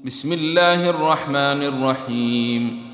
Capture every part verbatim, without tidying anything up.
بسم الله الرحمن الرحيم.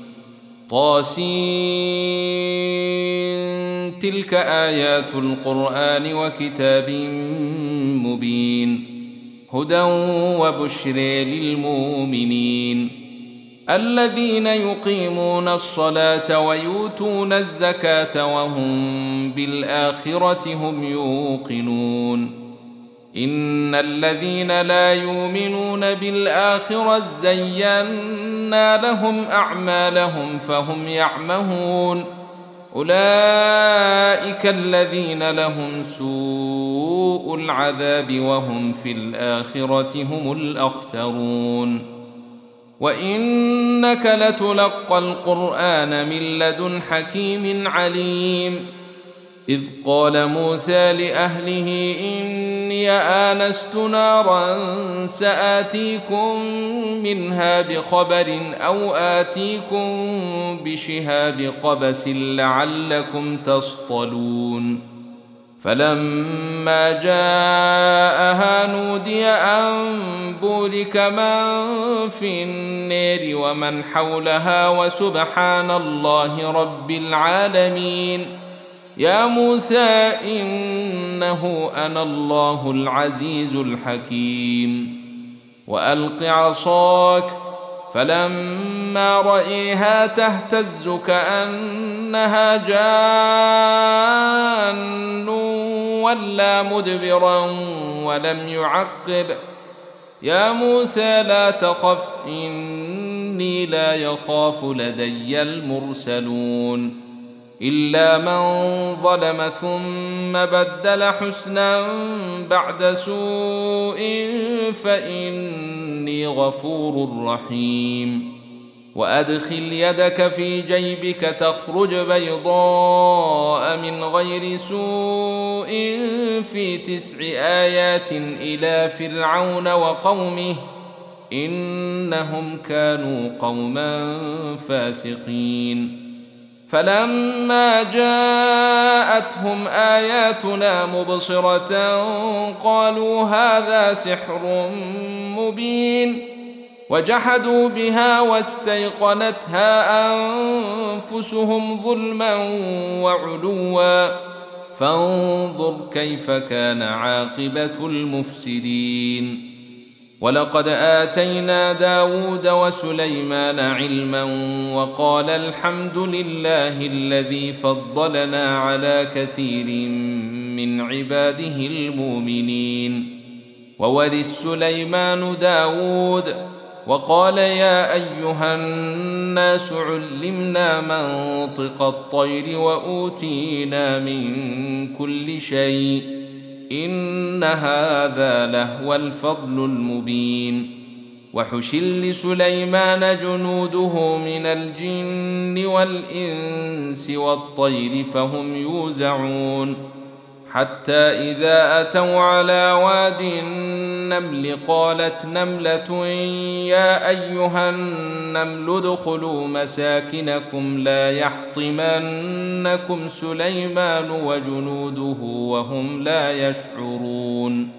طاسين تلك آيات القرآن وكتاب مبين هدى وبشر للمؤمنين الذين يقيمون الصلاة ويؤتون الزكاة وهم بالآخرة هم يوقنون إن الذين لا يؤمنون بالآخرة زينا لهم أعمالهم فهم يعمهون أولئك الذين لهم سوء العذاب وهم في الآخرة هم الأخسرون وإنك لتلقى القرآن من لدن حكيم عليم إذ قال موسى لأهله إني آنست نارا سآتيكم منها بخبر أو آتيكم بشهاب قبس لعلكم تصطلون فلما جاءها نودي أن بورك من في النار ومن حولها وسبحان الله رب العالمين يا موسى إنه أنا الله العزيز الحكيم وألق عصاك فلما رأيها تهتز كأنها جان ولا مدبرا ولم يعقب يا موسى لا تخف إني لا يخاف لدي المرسلون إلا من ظلم ثم بدل حسنا بعد سوء فإني غفور رحيم وأدخل يدك في جيبك تخرج بيضاء من غير سوء في تسع آيات إلى فرعون وقومه إنهم كانوا قوما فاسقين فلما جاءتهم آياتنا مبصرة قالوا هذا سحر مبين وجحدوا بها واستيقنتها أنفسهم ظلما وعلوا فانظر كيف كان عاقبة المفسدين ولقد آتينا داود وسليمان علما وقال الحمد لله الذي فضلنا على كثير من عباده المؤمنين وورث سليمان داود وقال يا أيها الناس علمنا منطق الطير وأوتينا من كل شيء إن هذا لهو الفضل المبين وحشر لسليمان جنوده من الجن والإنس والطير فهم يوزعون حتى إذا أتوا على واد النمل قالت نملة يا أيها النمل ادخلوا مساكنكم لا يحطمنكم سليمان وجنوده وهم لا يشعرون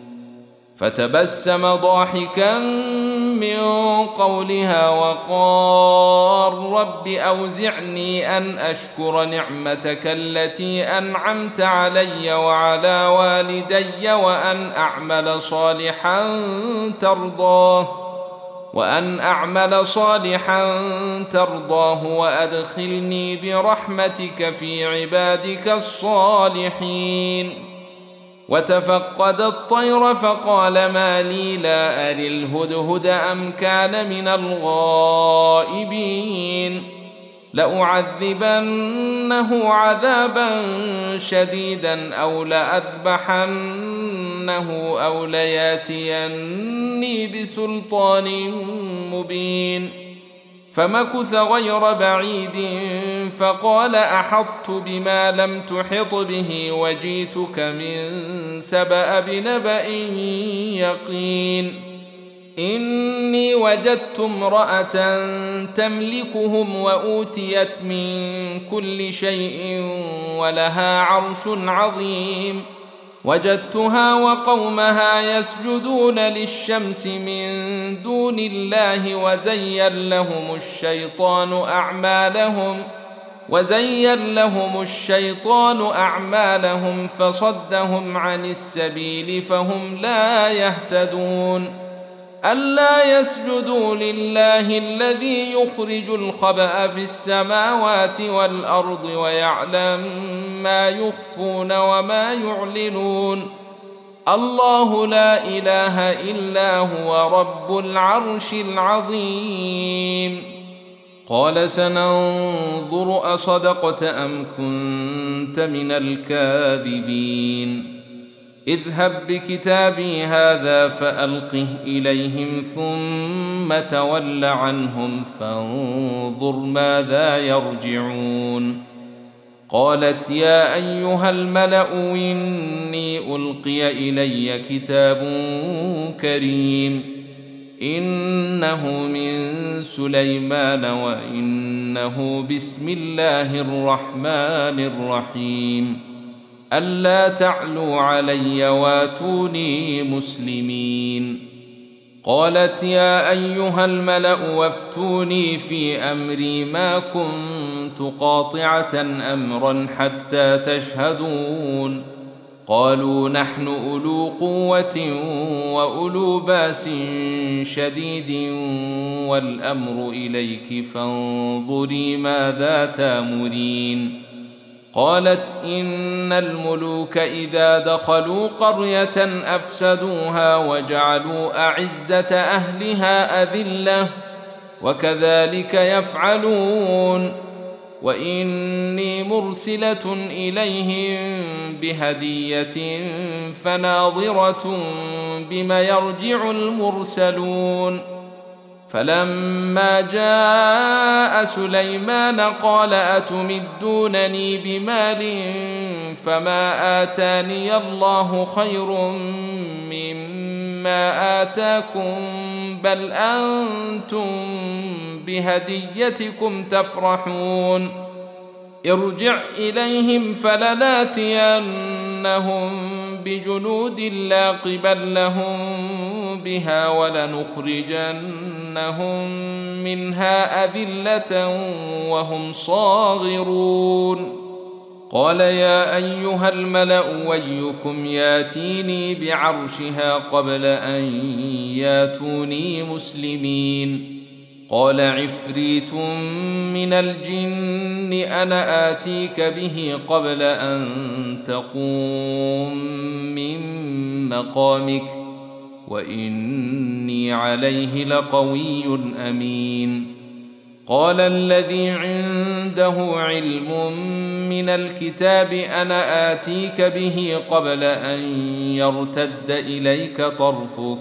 فتبسم ضاحكا من قولها وقال رب أوزعني أن أشكر نعمتك التي أنعمت علي وعلى والدي وأن أعمل صالحا ترضاه وأن أعمل صالحا ترضاه وأدخلني برحمتك في عبادك الصالحين وتفقد الطير فقال ما لي لا أري الهدهد أم كان من الغائبين لأعذبنه عذابا شديدا أو لأذبحنه أو لياتيني بسلطان مبين فمكث غير بعيد فقال أحطت بما لم تحط به وجيتك من سبأ بنبأ يقين إني وجدت امرأة تملكهم وأوتيت من كل شيء ولها عرش عظيم وجدتها وقومها يسجدون للشمس من دون الله وزين لهم الشيطان أعمالهم وزين لهم الشيطان أعمالهم فصدهم عن السبيل فهم لا يهتدون ألا يسجدوا لله الذي يخرج الخبأ في السماوات والأرض ويعلم ما يخفون وما يعلنون الله لا إله إلا هو رب العرش العظيم قال سننظر أصدقت أم كنت من الكاذبين اذهب بكتابي هذا فألقه إليهم ثم تول عنهم فانظر ماذا يرجعون قالت يا أيها الملأ إني ألقي إلي كتاب كريم إنه من سليمان وإنه بسم الله الرحمن الرحيم ألا تعلوا علي واتوني مسلمين قالت يا أيها الملأ وافتوني في أمري ما كنت قاطعة أمرا حتى تشهدون قالوا نحن أولو قوة وأولو باس شديد والأمر إليك فانظري ماذا تأمرين قالت إن الملوك إذا دخلوا قرية أفسدوها وجعلوا أعزة أهلها أذلة وكذلك يفعلون وإني مرسلة إليهم بهدية فناظرة بما يرجع المرسلون فلما جاء سليمان قال أتمدونني بمال فما آتاني الله خير مما آتاكم بل أنتم بهديتكم تفرحون ارجع إليهم فلناتينهم بجنود لا قبل لهم بها ولنخرجنهم منها أذلة وهم صاغرون قال يا أيها الملأ ويكم ياتيني بعرشها قبل أن ياتوني مسلمين قال عفريت من الجن أنا آتيك به قبل أن تقوم من مقامك وإني عليه لقوي أمين قال الذي عنده علم من الكتاب أنا آتيك به قبل أن يرتد إليك طرفك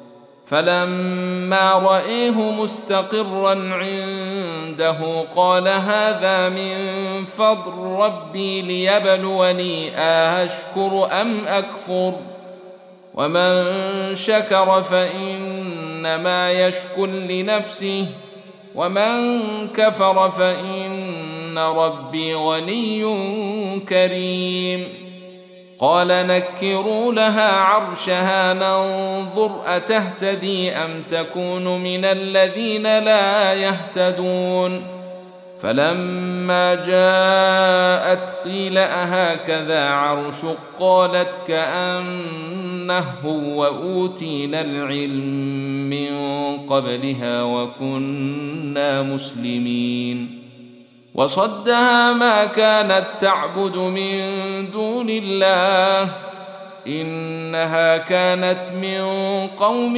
فلما رأيه مستقرا عنده قال هذا من فضل ربي ليبلوني أشكر أم أكفر ومن شكر فإنما يشكر لنفسه ومن كفر فإن ربي غني كريم قال نكروا لها عرشها ننظر أتهتدي أم تكون من الذين لا يهتدون فلما جاءت قيل أهكذا عرشك قالت كأنه وأوتينا العلم من قبلها وكنا مسلمين وصدها ما كانت تعبد من دون الله إنها كانت من قوم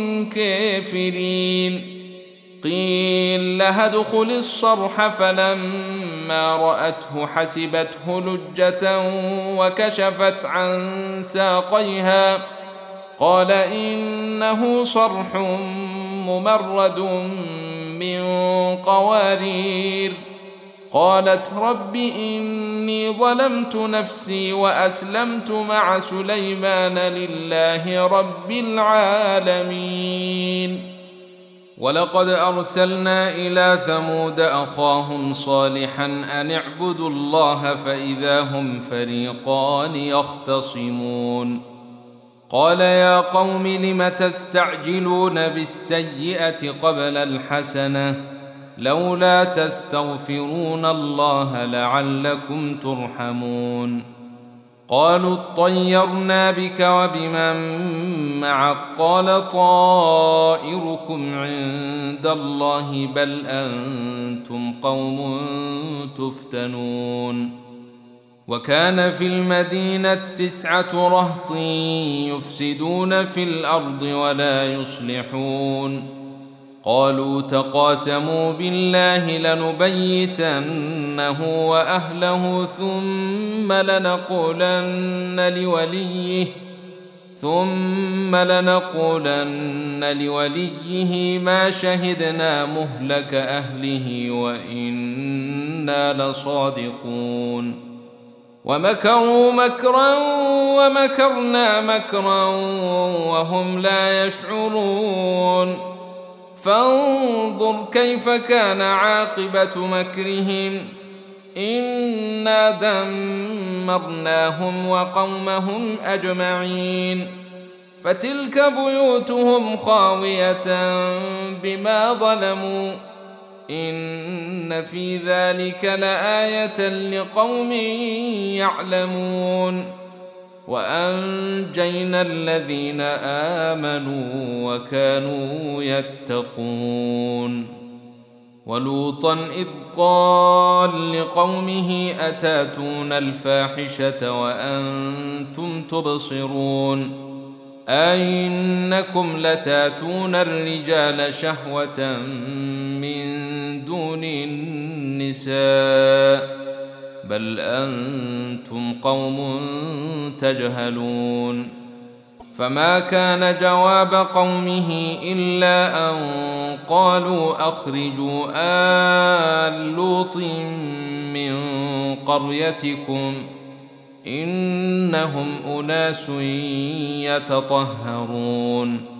كافرين قيل لها ادخل الصرح فلما رأته حسبته لجة وكشفت عن ساقيها قال إنه صرح ممرد من قوارير قالت رب إني ظلمت نفسي وأسلمت مع سليمان لله رب العالمين ولقد أرسلنا إلى ثمود أخاهم صالحا أن اعبدوا الله فإذا هم فريقان يختصمون قال يا قوم لم تستعجلون بالسيئة قبل الحسنة لولا تستغفرون الله لعلكم ترحمون قالوا اطيرنا بك وبمن معك قال طائركم عند الله بل أنتم قوم تفتنون وكان في المدينة تسعة رهط يفسدون في الأرض ولا يصلحون قالوا تقاسموا بالله لنبيتنه وأهله ثم لنقولن لوليه ثم لنقولن لوليه ما شهدنا مهلك أهله وإنا لصادقون ومكروا مكرا ومكرنا مكرا وهم لا يشعرون فانظر كيف كان عاقبة مكرهم إنا دمرناهم وقومهم أجمعين فتلك بيوتهم خاوية بما ظلموا إن في ذلك لآية لقوم يعلمون وأنجينا الذين آمنوا وكانوا يتقون ولوطا إذ قال لقومه أتاتون الفاحشة وأنتم تبصرون أئنكم لتاتون الرجال شهوة من دون النساء بل أنتم قوم تجهلون فما كان جواب قومه إلا أن قالوا أخرجوا آل لوط من قريتكم إنهم أناس يتطهرون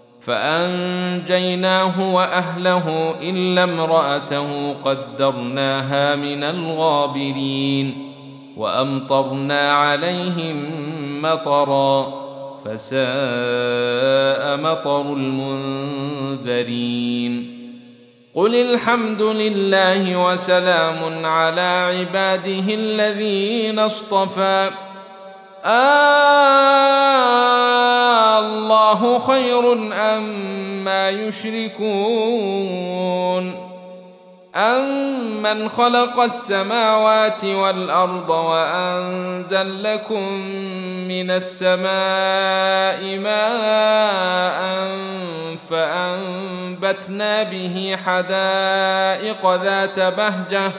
فأنجيناه وأهله إلا امرأته قدرناها من الغابرين وأمطرنا عليهم مطرا فساء مطر المنذرين قل الحمد لله وسلام على عباده الذين اصطفى آه الله خير أما يشركون أمن خلق السماوات والأرض وأنزل لكم من السماء ماء فأنبتنا به حدائق ذات بهجة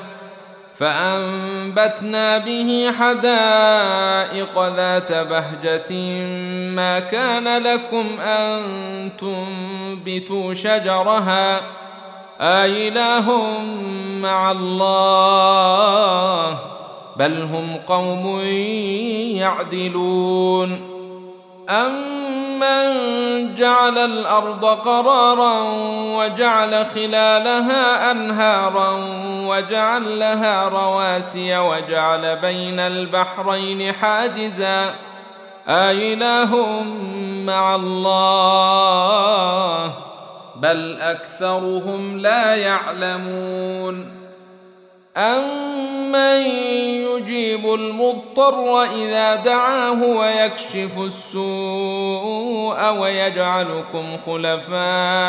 فأنبتنا به حدائق ذات بهجة ما كان لكم أن تنبتوا شجرها أإله مع الله بل هم قوم يعدلون أمن جعل الأرض قرارا وجعل خلالها أنهارا وجعل لها رواسي وجعل بين البحرين حاجزا أإله مع الله بل أكثرهم لا يعلمون أمن يجيب المضطر إذا دعاه ويكشف السوء ويجعلكم خلفاء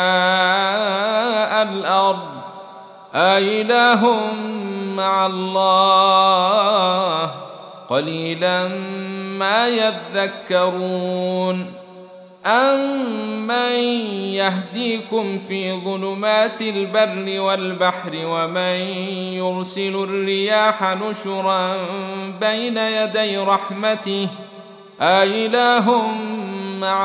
الأرض أإله مع الله قليلا ما يذكرون أمن يهديكم في ظلمات البر والبحر ومن يرسل الرياح نشرا بين يدي رحمته أإله مع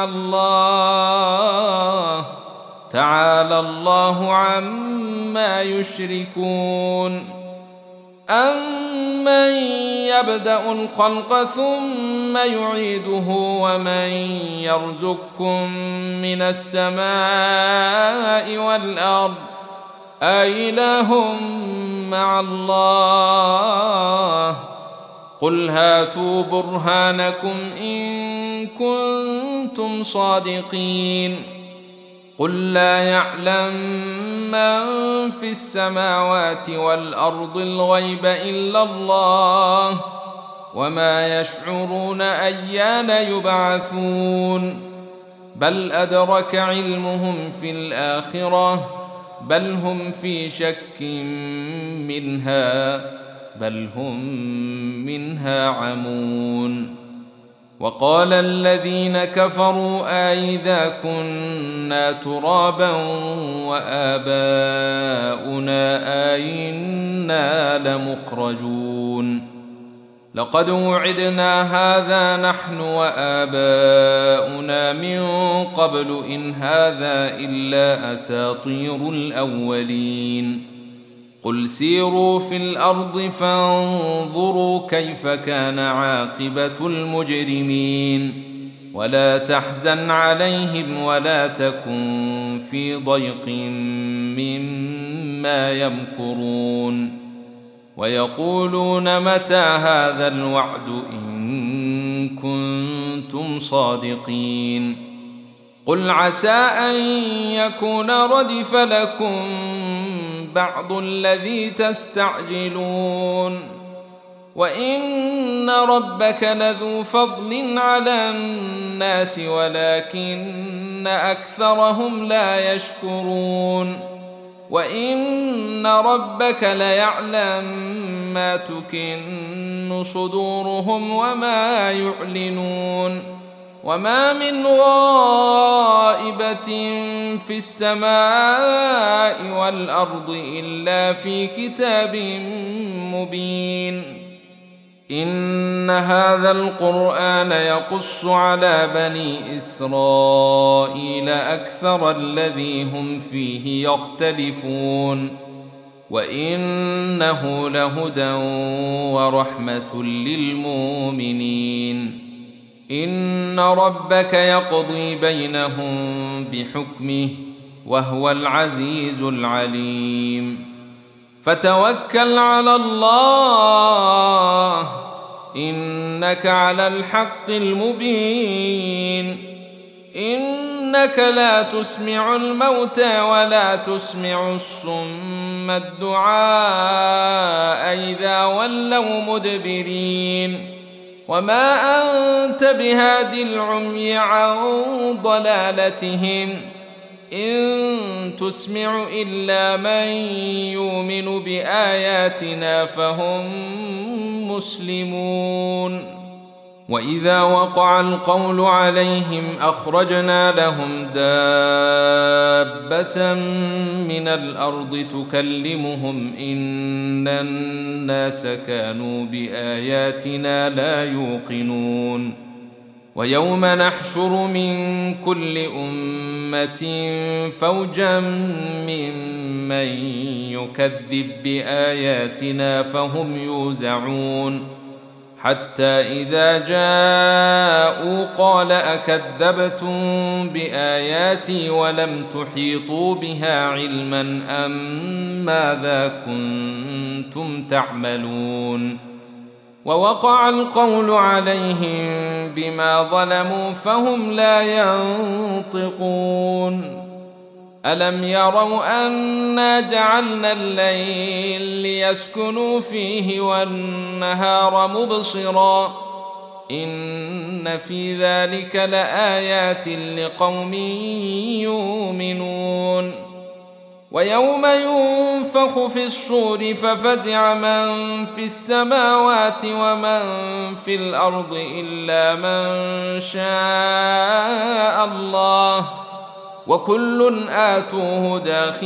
الله تعالى الله عما يشركون أَمَّن يَبْدَأُ الْخَلْقَ ثُمَّ يُعِيدُهُ وَمَن يَرْزُقكُّم مِّنَ السَّمَاءِ وَالْأَرْضِ أَإِلَٰهٌ مَّعَ اللَّهِ قُلْ هَاتُوا بُرْهَانَكُمْ إِن كُنتُمْ صَادِقِينَ قُل لَّا يَعْلَمُ مَن فِي السَّمَاوَاتِ وَالْأَرْضِ الْغَيْبَ إِلَّا اللَّهُ وَمَا يَشْعُرُونَ أَيَّانَ يُبْعَثُونَ بَلْ أَدْرَكَ عِلْمُهُمْ فِي الْآخِرَةِ بَلْ هُمْ فِي شَكٍّ مِّنْهَا بَلْ هُمْ مِنْهَا عَمُونَ وقال الذين كفروا أئذا كنا ترابا وآباؤنا أئنا لمخرجون لقد وعدنا هذا نحن وآباؤنا من قبل إن هذا إلا أساطير الأولين قل سيروا في الأرض فانظروا كيف كان عاقبة المجرمين ولا تحزن عليهم ولا تكن في ضيق مما يمكرون ويقولون متى هذا الوعد إن كنتم صادقين قل عسى أن يكون ردف لكم بعض الذي تستعجلون وإن ربك لذو فضل على الناس ولكن أكثرهم لا يشكرون وإن ربك ليعلم ما تكن صدورهم وما يعلنون وما من غائبة في السماء والأرض إلا في كتاب مبين إن هذا القرآن يقص على بني إسرائيل أكثر الذي هم فيه يختلفون وإنه لهدى ورحمة للمؤمنين إن ربك يقضي بينهم بحكمه وهو العزيز العليم فتوكل على الله إنك على الحق المبين إنك لا تسمع الموتى ولا تسمع الصم الدعاء إذا ولوا مدبرين وما أنت بهاد العمي عن ضلالتهم إن تسمع إلا من يؤمن بآياتنا فهم مسلمون وإذا وقع القول عليهم أخرجنا لهم دابة من الأرض تكلمهم إن الناس كانوا بآياتنا لا يوقنون ويوم نحشر من كل أمة فوجا ممن يكذب بآياتنا فهم يوزعون حتى إذا جاءوا قال أكذبتم بآياتي ولم تحيطوا بها علما أم ماذا كنتم تعملون ووقع القول عليهم بما ظلموا فهم لا ينطقون ألم يروا أنا جعلنا الليل ليسكنوا فيه والنهار مبصرا إن في ذلك لآيات لقوم يؤمنون ويوم ينفخ في الصور ففزع من في السماوات ومن في الأرض إلا من شاء الله وكل آتوه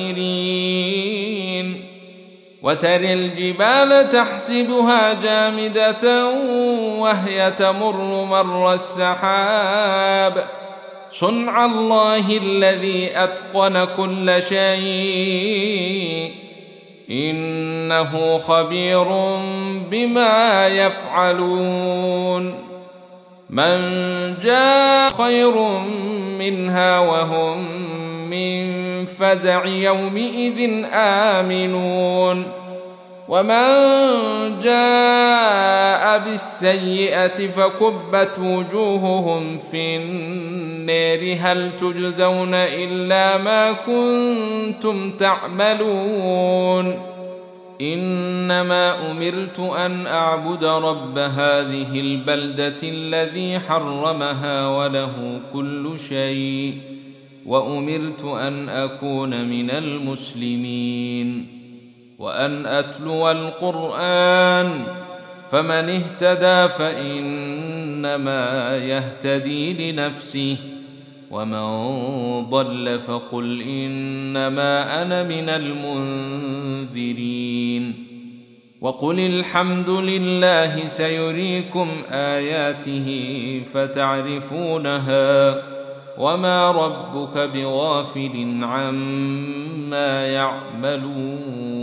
داخرين وترى الجبال تحسبها جامدة وهي تمر مر السحاب صنع الله الذي أتقن كل شيء إنه خبير بما يفعلون من جاء خير منها وهم من فزع يومئذ آمنون ومن جاء بالسيئة فكبت وجوههم في النار هل تجزون إلا ما كنتم تعملون إنما أمرت أن أعبد رب هذه البلدة الذي حرمها وله كل شيء وأمرت أن أكون من المسلمين وأن أتلو القرآن فمن اهتدى فإنما يهتدي لنفسه ومن ضل فقل إنما أنا من المنذرين وقل الحمد لله سيريكم آياته فتعرفونها وما ربك بغافل عما يعملون